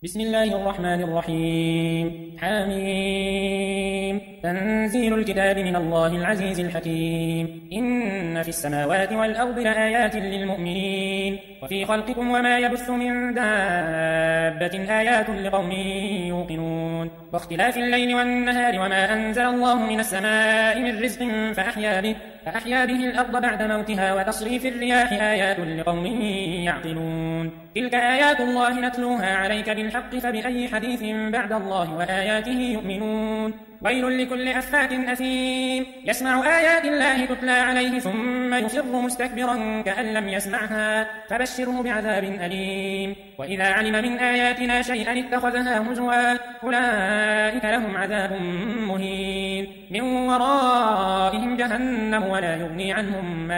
بسم الله الرحمن الرحيم حميم تنزيل الكتاب من الله العزيز الحكيم إن في السماوات والأرض لآيات للمؤمنين وفي خلقكم وما يبث من دابة آيات لقوم يوقنون واختلاف الليل والنهار وما أنزل الله من السماء من رزق فأحيا به الأرض بعد موتها وتصريف الرياح آيات لقوم يعقلون تلك آيات الله نتلوها عليك بالحق فبأي حديث بعد الله وآياته يؤمنون ويل لكل أفاك أثيم يسمع آيات الله تتلى عليه ثم يصر مستكبرا كأن لم يسمعها فبشره بعذاب أليم وإذا علم من آياتنا شيئا اتخذها هزوا أولئك لهم عذاب مهين من ورائهم جهنم ولا يغني عنهم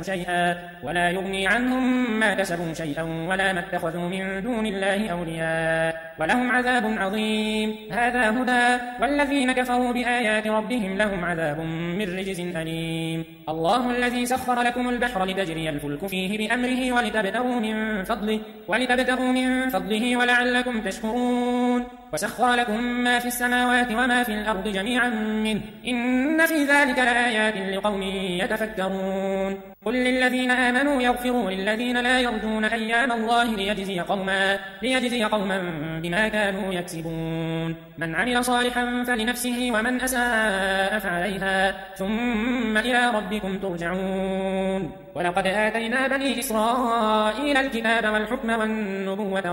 ما كسبوا شيئا ولا ما اتخذوا من دون الله أولياء ولهم عذاب عظيم هذا هدى والذين كفروا بآيات ربهم لهم عذاب من رجز أليم الله الذي سخر لكم البحر لتجري الفلك فيه بأمره ولتبتغوا من فضله ولعلكم تشكرون وسخر لكم ما في السماوات وما في الأرض جميعا منه إن في ذلك لآيات لقوم يتفكرون قل للذين آمنوا يغفروا للذين لا يرجون أيام الله ليجزي قوما بما كانوا يكسبون من عمل صالحا فلنفسه ومن أساء فعليها ثم إلى ربكم ترجعون ولقد آتينا بني إسرائيل الكتاب والحكم والنبوة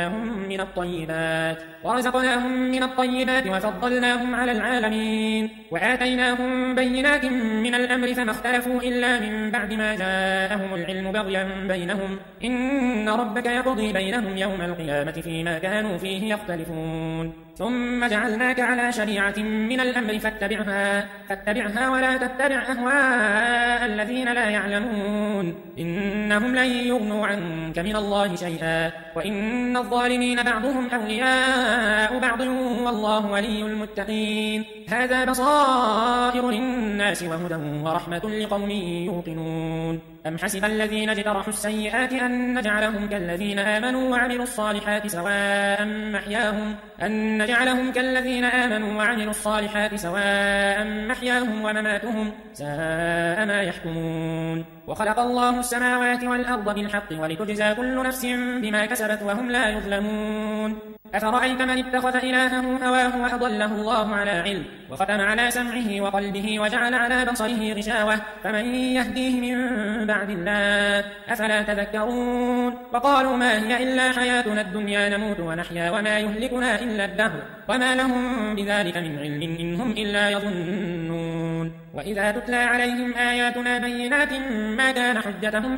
ورزقناهم من الطيبات وفضلناهم على العالمين وآتيناهم بينات من الأمر فما اختلفوا إلا من بعد ما جاءهم العلم بغيا بينهم إن ربك يقضي بينهم يوم القيامة فيما كانوا فيه يختلفون ثم جعلناك على شريعة من الأمر فاتبعها ولا تتبع أهواء الذين لا يعلمون إنهم لن يغنوا عنك من الله شيئا وإن الظالمين بعضهم أولياء بعض والله ولي المتقين هذا بصائر للناس وهدى ورحمة لقوم يوقنون أم حسب الذين اجترحوا السيئات أن نجعلهم كالذين آمنوا وعملوا الصالحات سواء محياهم ومماتهم ساء ما يحكمون وخلق الله السماوات والأرض بالحق ولتجزى كل نفس بما كسبت وهم لا يظلمون أفرأيت من اتخذ إلهه هواه وأضله الله على علم وختم على سمعه وقلبه وجعل على بصره غشاوة فمن يهديه من بعد الله أفلا تذكرون وقالوا ما هي إلا حياتنا الدنيا نموت ونحيا وما يهلكنا إلا الدهر وما لهم بذلك من علم إن هم إلا يظنون وإذا تتلى عليهم آياتنا بينات ما كان حجتهم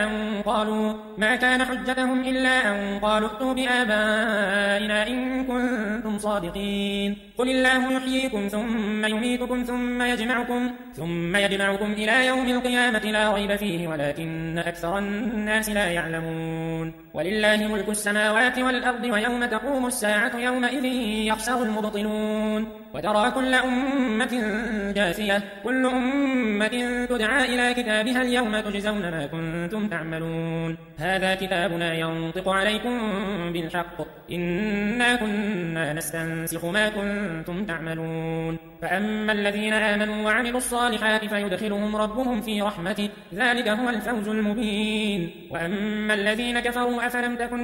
إلا أن قالوا ائتوا بآبائنا إن كنتم صادقين قل الله يحييكم ثم يميتكم ثم يجمعكم إلى يوم القيامة لا ريب فيه ولكن أكثر الناس لا يعلمون ولله ملك السماوات والأرض ويوم تقوم الساعة يومئذ يخسر المبطلون وترى كل أمة جاثية كل أمة تدعى إلى كتابها اليوم تجزون ما كنتم تعملون هذا كتابنا ينطق عليكم بالحق إنا كنا نستنسخ ما كنتم تعملون فأما الذين آمنوا وعملوا الصالحات فيدخلهم ربهم في رحمته ذلك هو الفوز المبين وأما الذين كفروا أفلم تكن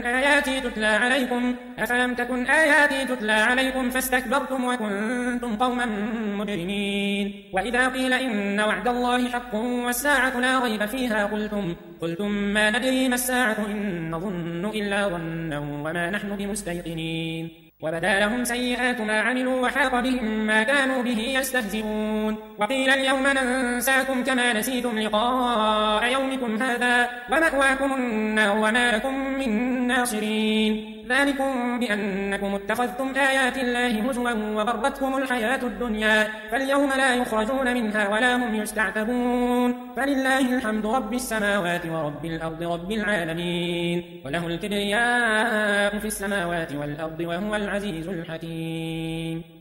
آياتي تتلى عليكم فاستكبرتم وكنتم قوما مجرمين وإذا قيل إن وعد الله حق والساعة لا ريب فيها قلتم ما ندري ما الساعة إن نظن إلا ظنا وما نحن بمستيقنين وبدا لهم سيئات ما عملوا وحاق بهم ما كانوا به يستهزئون وقيل اليوم ننساكم كما نسيتم لقاء يومكم هذا ومأواكم النار وما لكم من ناصرين ذلكم بأنكم اتخذتم آيات الله هزوا وغرتكم الحياة الدنيا فاليوم لا يخرجون منها ولا هم يستعتبون فلله الحمد رب السماوات ورب الأرض رب العالمين وله الكبرياء في السماوات والأرض وهو العزيز الحكيم